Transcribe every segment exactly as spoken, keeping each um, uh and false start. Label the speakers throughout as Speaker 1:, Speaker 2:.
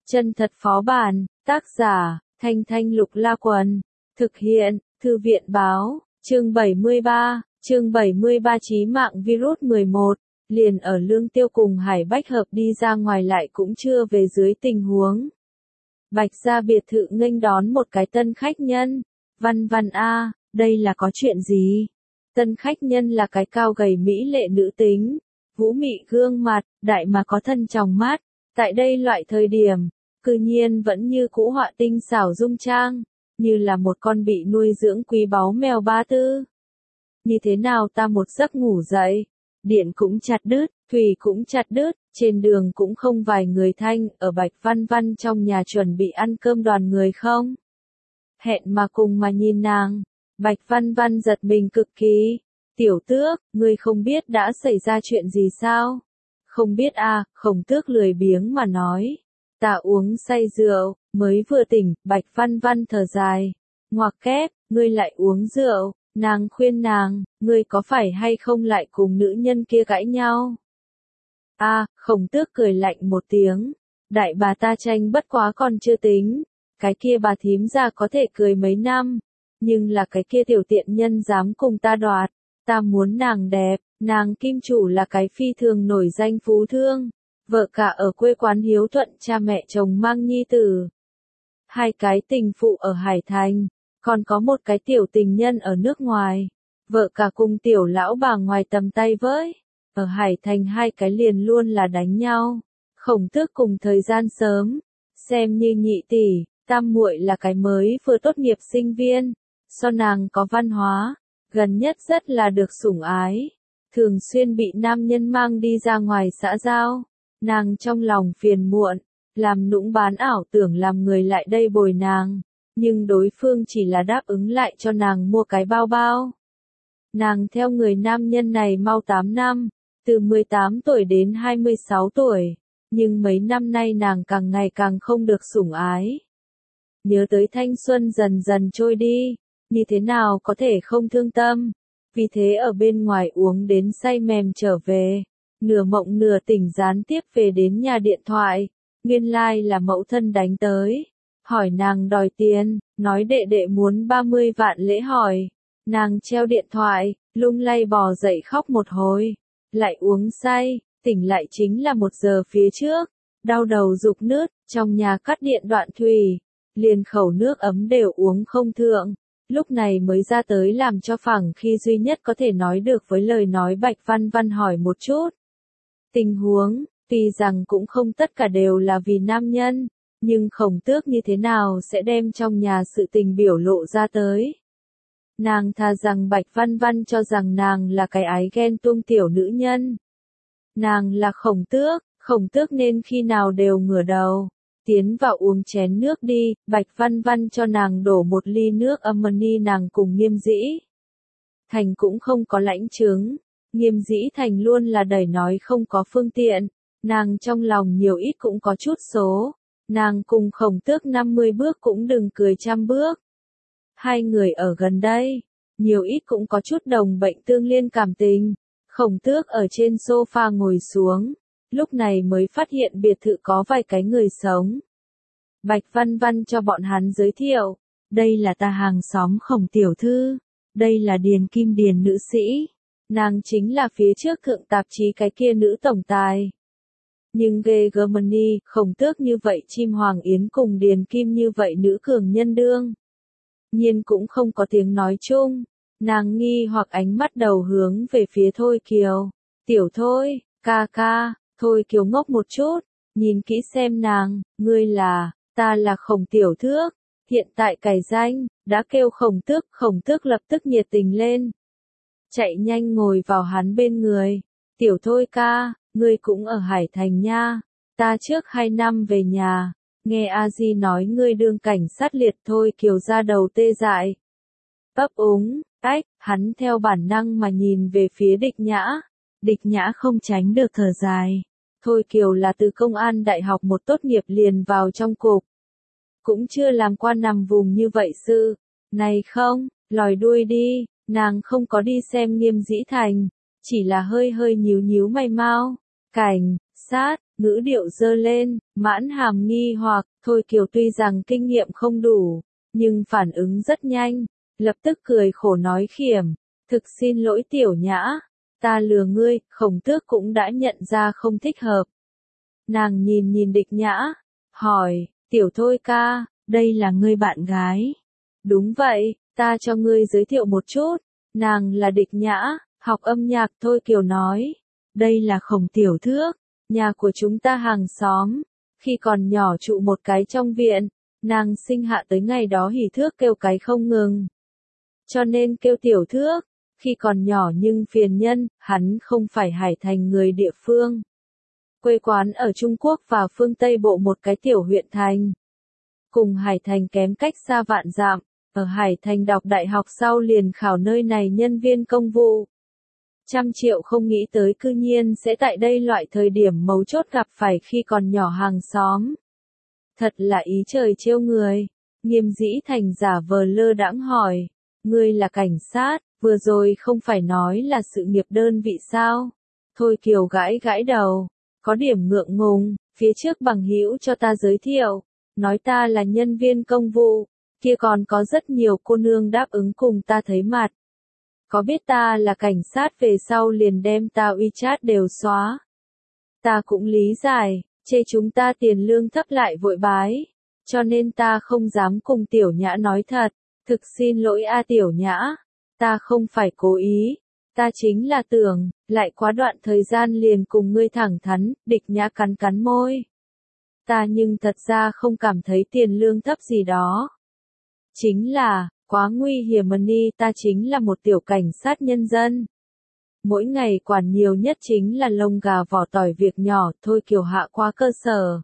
Speaker 1: Chân thật phó bản, tác giả, Thanh Thanh Lục La Quần, thực hiện, Thư viện báo, chương bảy mươi ba, chương bảy mươi ba chí mạng virus mười một, liền ở Lương Tiêu cùng Hải Bách Hợp đi ra ngoài lại cũng chưa về dưới tình huống. Bạch gia biệt thự nghênh đón một cái tân khách nhân, Văn Văn a, đây là có chuyện gì? Tân khách nhân là cái cao gầy mỹ lệ nữ tính, vũ mị gương mặt, đại mà có thân tròng mắt, tại đây loại thời điểm, cư nhiên vẫn như cũ họa tinh xảo dung trang, như là một con bị nuôi dưỡng quý báu mèo ba tư. Như thế nào ta một giấc ngủ dậy, điện cũng chặt đứt, thủy cũng chặt đứt, trên đường cũng không vài người thanh, ở Bạch Văn Văn trong nhà chuẩn bị ăn cơm đoàn người không? Hẹn mà cùng mà nhìn nàng, Bạch Văn Văn giật mình cực kỳ. Tiểu Tước, ngươi không biết đã xảy ra chuyện gì sao? Không biết à, Khổng Tước lười biếng mà nói. Ta uống say rượu, mới vừa tỉnh, Bạch Văn Văn thở dài. Ngoặc kép, ngươi lại uống rượu, nàng khuyên nàng, ngươi có phải hay không lại cùng nữ nhân kia cãi nhau? À, Khổng Tước cười lạnh một tiếng. Đại bà ta tranh bất quá còn chưa tính. Cái kia bà thím ra có thể cười mấy năm. Nhưng là cái kia tiểu tiện nhân dám cùng ta đoạt. Ta muốn nàng đẹp, nàng kim chủ là cái phi thường nổi danh phú thương. Vợ cả ở quê quán hiếu thuận cha mẹ chồng mang nhi tử. Hai cái tình phụ ở Hải Thành, còn có một cái tiểu tình nhân ở nước ngoài. Vợ cả cùng tiểu lão bà ngoài tầm tay với. Ở Hải Thành hai cái liền luôn là đánh nhau. Khổng Tước cùng thời gian sớm, xem như nhị tỷ, tam muội là cái mới vừa tốt nghiệp sinh viên. So nàng có văn hóa, gần nhất rất là được sủng ái. Thường xuyên bị nam nhân mang đi ra ngoài xã giao. Nàng trong lòng phiền muộn, làm nũng bán ảo tưởng làm người lại đây bồi nàng, nhưng đối phương chỉ là đáp ứng lại cho nàng mua cái bao bao. Nàng theo người nam nhân này mau tám năm, từ mười tám tuổi đến hai mươi sáu tuổi, nhưng mấy năm nay nàng càng ngày càng không được sủng ái. Nhớ tới thanh xuân dần dần trôi đi, như thế nào có thể không thương tâm, vì thế ở bên ngoài uống đến say mềm trở về. Nửa mộng nửa tỉnh gián tiếp về đến nhà điện thoại, nguyên lai like là mẫu thân đánh tới, hỏi nàng đòi tiền, nói đệ đệ muốn ba mươi vạn lễ hỏi, nàng treo điện thoại, lung lay bò dậy khóc một hồi, lại uống say, tỉnh lại chính là một giờ phía trước, đau đầu rục nứt, trong nhà cắt điện đoạn thủy, liền khẩu nước ấm đều uống không thượng, lúc này mới ra tới làm cho phẳng khi duy nhất có thể nói được với lời nói Bạch Văn Văn hỏi một chút. Tình huống, tuy rằng cũng không tất cả đều là vì nam nhân, nhưng Khổng Tước như thế nào sẽ đem trong nhà sự tình biểu lộ ra tới. Nàng thà rằng Bạch Văn Văn cho rằng nàng là cái ái ghen tuông tiểu nữ nhân. Nàng là Khổng Tước, Khổng Tước nên khi nào đều ngửa đầu, tiến vào uống chén nước đi, Bạch Văn Văn cho nàng đổ một ly nước Amani nàng cùng Nghiêm Dĩ Thành cũng không có lãnh chứng. Nghiêm Dĩ Thành luôn là đẩy nói không có phương tiện, nàng trong lòng nhiều ít cũng có chút số, nàng cùng Khổng Tước năm mươi bước cũng đừng cười trăm bước. Hai người ở gần đây, nhiều ít cũng có chút đồng bệnh tương liên cảm tình, Khổng Tước ở trên sofa ngồi xuống, lúc này mới phát hiện biệt thự có vài cái người sống. Bạch Văn Văn cho bọn hắn giới thiệu, đây là ta hàng xóm Khổng tiểu thư, đây là Điền Kim Điền nữ sĩ. Nàng chính là phía trước thượng tạp chí cái kia nữ tổng tài. Nhưng ghê Germany, Khổng Tước như vậy chim hoàng yến cùng Điền Kim như vậy nữ cường nhân đương. Nhiên cũng không có tiếng nói chung. Nàng nghi hoặc ánh mắt đầu hướng về phía Thôi Kiều. Tiểu Thôi, ca ca, Thôi Kiều ngốc một chút, nhìn kỹ xem nàng, ngươi là, ta là Khổng tiểu thước, hiện tại cải danh, đã kêu Khổng Tước, Khổng Tước lập tức nhiệt tình lên. Chạy nhanh ngồi vào hắn bên người. Tiểu Thôi ca, ngươi cũng ở Hải Thành nha. Ta trước hai năm về nhà, nghe A Di nói ngươi đương cảnh sát liệt. Thôi Kiều ra đầu tê dại. Ấp úng, ách, hắn theo bản năng mà nhìn về phía Địch Nhã. Địch Nhã không tránh được thở dài. Thôi Kiều là từ công an đại học một tốt nghiệp liền vào trong cục. Cũng chưa làm qua nằm vùng như vậy sự. Này không, lòi đuôi đi. Nàng không có đi xem Nghiêm Dĩ Thành, chỉ là hơi hơi nhíu nhíu mày mau. Cảnh sát, ngữ điệu dơ lên, mãn hàm nghi hoặc, Thôi Kiều tuy rằng kinh nghiệm không đủ, nhưng phản ứng rất nhanh, lập tức cười khổ nói khiểm, thực xin lỗi Tiểu Nhã, ta lừa ngươi, Khổng Tước cũng đã nhận ra không thích hợp. Nàng nhìn nhìn Địch Nhã, hỏi, Tiểu Thôi ca, đây là ngươi bạn gái. Đúng vậy, ta cho ngươi giới thiệu một chút, nàng là Địch Nhã, học âm nhạc. Thôi Kiều nói, đây là Khổng Tiểu Thước, nhà của chúng ta hàng xóm, khi còn nhỏ trụ một cái trong viện, nàng sinh hạ tới ngày đó hỉ thước kêu cái không ngừng. Cho nên kêu Tiểu Thước, khi còn nhỏ nhưng phiền nhân, hắn không phải Hải Thành người địa phương. Quê quán ở Trung Quốc và phương Tây Bộ một cái tiểu huyện thành. Cùng Hải Thành kém cách xa vạn dặm, ở Hải Thành đọc đại học sau liền khảo nơi này nhân viên công vụ. Trăm triệu không nghĩ tới cư nhiên sẽ tại đây loại thời điểm mấu chốt gặp phải khi còn nhỏ hàng xóm. Thật là ý trời trêu người. Nghiêm Dĩ Thành giả vờ lơ đãng hỏi, ngươi là cảnh sát, vừa rồi không phải nói là sự nghiệp đơn vị sao? Thôi Kiều gãi gãi đầu, có điểm ngượng ngùng, phía trước bằng hữu cho ta giới thiệu, nói ta là nhân viên công vụ, kia còn có rất nhiều cô nương đáp ứng cùng ta thấy mặt. Có biết ta là cảnh sát về sau liền đem ta WeChat đều xóa. Ta cũng lý giải, chê chúng ta tiền lương thấp lại vội bái, cho nên ta không dám cùng Tiểu Nhã nói thật, thực xin lỗi a Tiểu Nhã, ta không phải cố ý, ta chính là tưởng, lại quá đoạn thời gian liền cùng ngươi thẳng thắn. Địch Nhã cắn cắn môi. Ta nhưng thật ra không cảm thấy tiền lương thấp gì đó. Chính là, quá nguy hiểm mà ni, ta chính là một tiểu cảnh sát nhân dân. Mỗi ngày quản nhiều nhất chính là lông gà vỏ tỏi việc nhỏ. Thôi Kiều hạ qua cơ sở.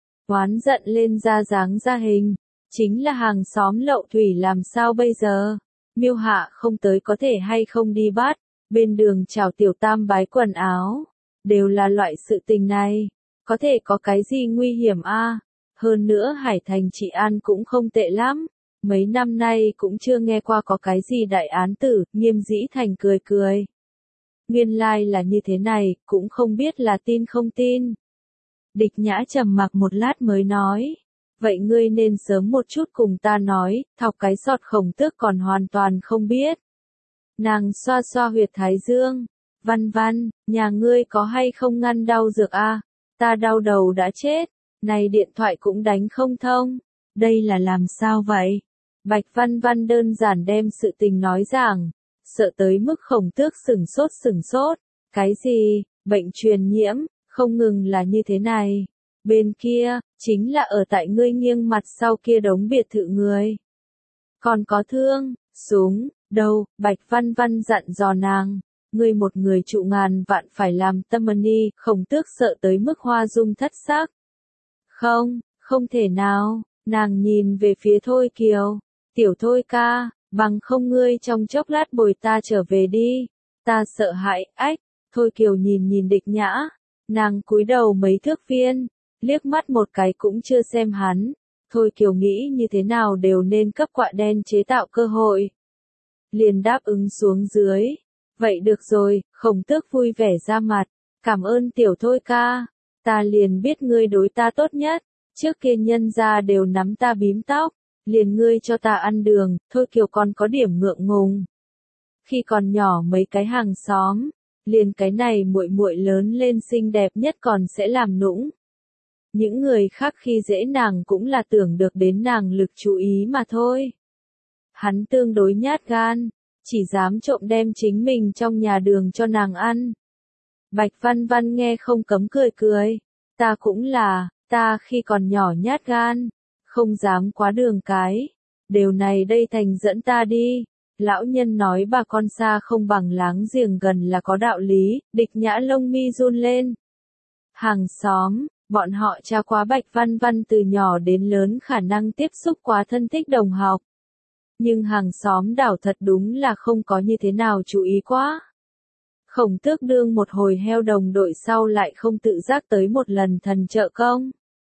Speaker 1: Oán giận lên ra dáng ra hình, chính là hàng xóm lậu thủy làm sao bây giờ? Miêu Hạ không tới có thể hay không đi bắt, bên đường chào Tiểu Tam bái quần áo, đều là loại sự tình này, có thể có cái gì nguy hiểm a? Hơn nữa Hải Thành trị an cũng không tệ lắm, mấy năm nay cũng chưa nghe qua có cái gì đại án tử. Nghiêm Dĩ Thành cười cười. Nguyên lai like là như thế này, cũng không biết là tin không tin. Địch Nhã trầm mặc một lát mới nói, vậy ngươi nên sớm một chút cùng ta nói, thọc cái sọt Khổng Tước còn hoàn toàn không biết. Nàng xoa xoa huyệt thái dương, Văn Văn, nhà ngươi có hay không ngăn đau dược a? Ta đau đầu đã chết, này điện thoại cũng đánh không thông, đây là làm sao vậy? Bạch Văn Văn đơn giản đem sự tình nói giảng, sợ tới mức Khổng Tước sửng sốt sửng sốt, cái gì, bệnh truyền nhiễm, không ngừng là như thế này. Bên kia, chính là ở tại ngươi nghiêng mặt sau kia đống biệt thự người. Còn có thương, súng, đâu, Bạch Văn Văn dặn dò nàng, ngươi một người trụ ngàn vạn phải làm tâm ni. Khổng Tước sợ tới mức hoa dung thất sắc. Không, không thể nào, nàng nhìn về phía Thôi Kiều, Tiểu Thôi ca, bằng không ngươi trong chốc lát bồi ta trở về đi, ta sợ hãi. Ách. Thôi Kiều nhìn nhìn Địch Nhã, nàng cúi đầu mấy thước viên, liếc mắt một cái cũng chưa xem hắn. Thôi Kiều nghĩ như thế nào đều nên cấp quạ đen chế tạo cơ hội. Liền đáp ứng xuống dưới. Vậy được rồi. Khổng Tước vui vẻ ra mặt, cảm ơn Tiểu Thôi ca, ta liền biết ngươi đối ta tốt nhất, trước kia nhân gia đều nắm ta bím tóc, liền ngươi cho ta ăn đường. Thôi Kiều còn có điểm ngượng ngùng. Khi còn nhỏ mấy cái hàng xóm, liền cái này muội muội lớn lên xinh đẹp nhất còn sẽ làm nũng. Những người khác khi dễ nàng cũng là tưởng được đến nàng lực chú ý mà thôi. Hắn tương đối nhát gan, chỉ dám trộm đem chính mình trong nhà đường cho nàng ăn. Bạch Văn Văn nghe không cấm cười cười, ta cũng là, ta khi còn nhỏ nhát gan, không dám quá đường cái, đều này đây thành dẫn ta đi. Lão nhân nói bà con xa không bằng láng giềng gần là có đạo lý. Địch Nhã lông mi run lên. Hàng xóm, bọn họ tra quá Bạch Văn Văn từ nhỏ đến lớn khả năng tiếp xúc quá thân thích đồng học. Nhưng hàng xóm đảo thật đúng là không có như thế nào chú ý quá. Khổng Tước đương một hồi heo đồng đội sau lại không tự giác tới một lần thần trợ công.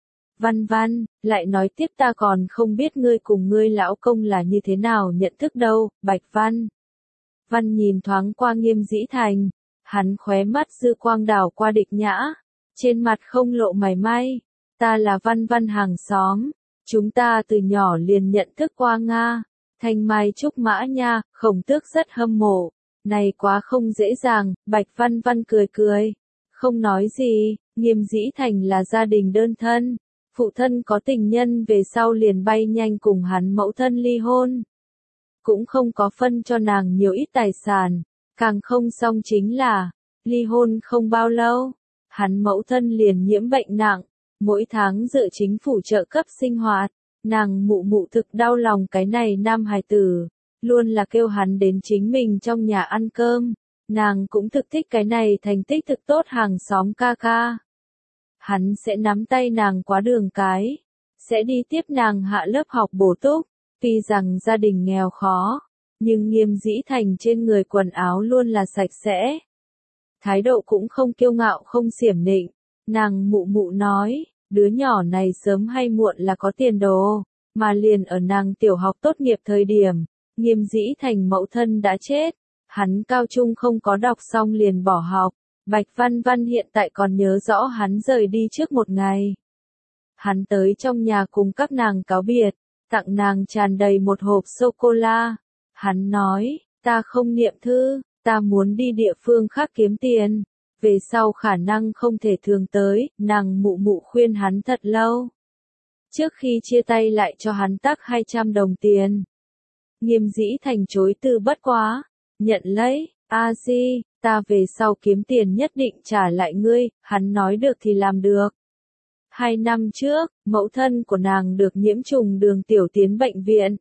Speaker 1: Văn Văn, lại nói tiếp ta còn không biết ngươi cùng ngươi lão công là như thế nào nhận thức đâu. Bạch Văn Văn nhìn thoáng qua Nghiêm Dĩ Thành, hắn khóe mắt dư quang đảo qua Địch Nhã, trên mặt không lộ mảy may. Ta là Văn Văn hàng xóm, chúng ta từ nhỏ liền nhận thức qua Nga. Thanh Mai Trúc Mã nha, Khổng Tước rất hâm mộ. Này quá không dễ dàng, Bạch Văn Văn cười cười. Không nói gì, Nghiêm Dĩ Thành là gia đình đơn thân. Phụ thân có tình nhân về sau liền bay nhanh cùng hắn mẫu thân ly hôn. Cũng không có phân cho nàng nhiều ít tài sản. Càng không xong chính là, ly hôn không bao lâu, hắn mẫu thân liền nhiễm bệnh nặng. Mỗi tháng dựa chính phủ trợ cấp sinh hoạt. Nàng mụ mụ thực đau lòng cái này nam hài tử, luôn là kêu hắn đến chính mình trong nhà ăn cơm. Nàng cũng thực thích cái này thành tích thực tốt hàng xóm ca ca. Hắn sẽ nắm tay nàng qua đường cái, sẽ đi tiếp nàng hạ lớp học bổ túc. Tuy rằng gia đình nghèo khó, nhưng Nghiêm Dĩ Thành trên người quần áo luôn là sạch sẽ. Thái độ cũng không kiêu ngạo không xiểm nịnh. Nàng mụ mụ nói, đứa nhỏ này sớm hay muộn là có tiền đồ, mà liền ở nàng tiểu học tốt nghiệp thời điểm, Nghiêm Dĩ Thành mẫu thân đã chết, hắn cao trung không có đọc xong liền bỏ học. Bạch Văn Văn hiện tại còn nhớ rõ hắn rời đi trước một ngày. Hắn tới trong nhà cùng các nàng cáo biệt, tặng nàng tràn đầy một hộp sô-cô-la. Hắn nói, ta không niệm thư, ta muốn đi địa phương khác kiếm tiền. Về sau khả năng không thể thường tới, nàng mụ mụ khuyên hắn thật lâu. Trước khi chia tay lại cho hắn tắc hai trăm đồng tiền. Nghiêm Dĩ Thành chối từ bất quá, nhận lấy, a di, ta về sau kiếm tiền nhất định trả lại ngươi, hắn nói được thì làm được. Hai năm trước, mẫu thân của nàng được nhiễm trùng đường tiểu tiến bệnh viện.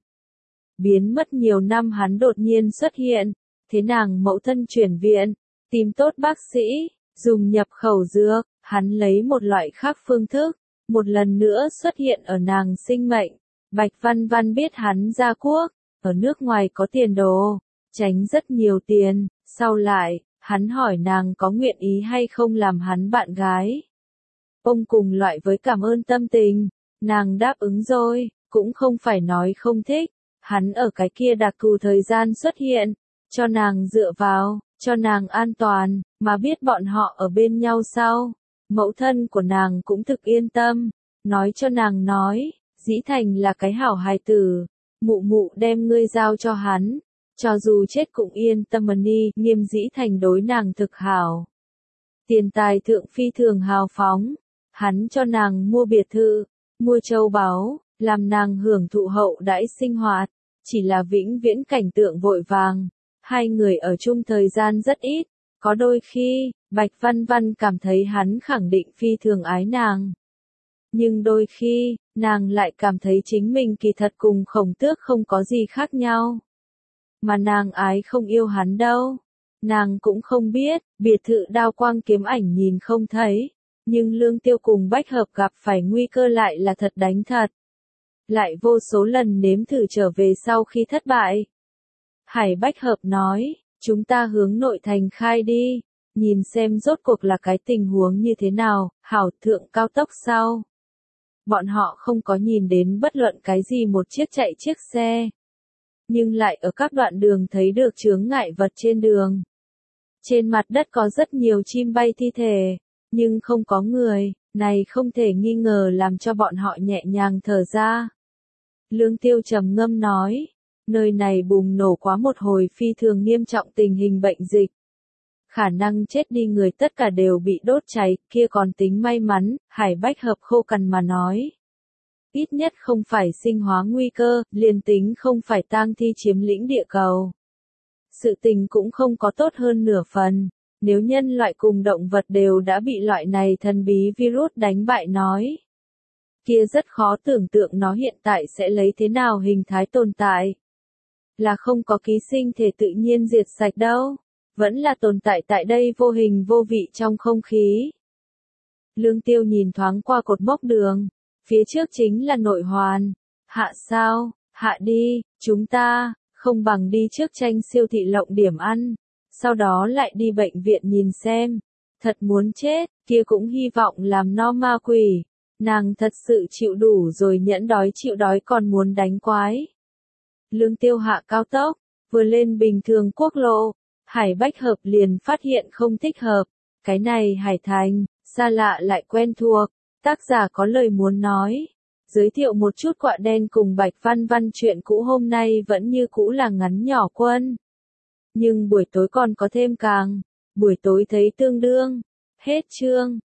Speaker 1: Biến mất nhiều năm hắn đột nhiên xuất hiện, thế nàng mẫu thân chuyển viện, tìm tốt bác sĩ, dùng nhập khẩu dược, hắn lấy một loại khác phương thức, một lần nữa xuất hiện ở nàng sinh mệnh. Bạch Văn Văn biết hắn ra quốc, ở nước ngoài có tiền đồ, tránh rất nhiều tiền, sau lại, hắn hỏi nàng có nguyện ý hay không làm hắn bạn gái. Ông cùng loại với cảm ơn tâm tình, nàng đáp ứng rồi, cũng không phải nói không thích, hắn ở cái kia đặc thù thời gian xuất hiện, cho nàng dựa vào, cho nàng an toàn, mà biết bọn họ ở bên nhau sau. Mẫu thân của nàng cũng thực yên tâm, nói cho nàng nói, Dĩ Thành là cái hảo hài tử, mụ mụ đem ngươi giao cho hắn, cho dù chết cũng yên tâm mà đi. Nghiêm Dĩ Thành đối nàng thực hảo. Tiền tài thượng phi thường hào phóng, hắn cho nàng mua biệt thự, mua châu báu, làm nàng hưởng thụ hậu đãi sinh hoạt, chỉ là vĩnh viễn cảnh tượng vội vàng. Hai người ở chung thời gian rất ít, có đôi khi, Bạch Văn Văn cảm thấy hắn khẳng định phi thường ái nàng. Nhưng đôi khi, nàng lại cảm thấy chính mình kỳ thật cùng Khổng Tước không có gì khác nhau. Mà nàng ái không yêu hắn đâu. Nàng cũng không biết, biệt thự đao quang kiếm ảnh nhìn không thấy. Nhưng Lương Tiêu cùng Bách Hợp gặp phải nguy cơ lại là thật đánh thật. Lại vô số lần nếm thử trở về sau khi thất bại. Hải Bách Hợp nói, chúng ta hướng nội thành khai đi, nhìn xem rốt cuộc là cái tình huống như thế nào, hảo thượng cao tốc sau. Bọn họ không có nhìn đến bất luận cái gì một chiếc chạy chiếc xe. Nhưng lại ở các đoạn đường thấy được chướng ngại vật trên đường. Trên mặt đất có rất nhiều chim bay thi thể, nhưng không có người, này không thể nghi ngờ làm cho bọn họ nhẹ nhàng thở ra. Lương Tiêu trầm ngâm nói, nơi này bùng nổ quá một hồi phi thường nghiêm trọng tình hình bệnh dịch. Khả năng chết đi người tất cả đều bị đốt cháy, kia còn tính may mắn, Hải Bách Hợp khô cằn mà nói. Ít nhất không phải sinh hóa nguy cơ, liền tính không phải tang thi chiếm lĩnh địa cầu. Sự tình cũng không có tốt hơn nửa phần, nếu nhân loại cùng động vật đều đã bị loại này thần bí virus đánh bại nói. Kia rất khó tưởng tượng nó hiện tại sẽ lấy thế nào hình thái tồn tại. Là không có ký sinh thể tự nhiên diệt sạch đâu, vẫn là tồn tại tại đây vô hình vô vị trong không khí. Lương Tiêu nhìn thoáng qua cột mốc đường, phía trước chính là nội hoàn. Hạ sao, hạ đi, chúng ta, không bằng đi trước tranh siêu thị lộng điểm ăn, sau đó lại đi bệnh viện nhìn xem. Thật muốn chết, kia cũng hy vọng làm no ma quỷ. Nàng thật sự chịu đủ rồi, nhẫn đói chịu đói còn muốn đánh quái. Lương Tiêu hạ cao tốc, vừa lên bình thường quốc lộ, Hải Bách Hợp liền phát hiện không thích hợp. Cái này Hải Thành, xa lạ lại quen thuộc, tác giả có lời muốn nói. Giới thiệu một chút Quạ Đen cùng Bạch Văn Văn. Chuyện cũ hôm nay vẫn như cũ là ngắn nhỏ quân. Nhưng buổi tối còn có thêm càng. Buổi tối thấy tương đương. Hết chương.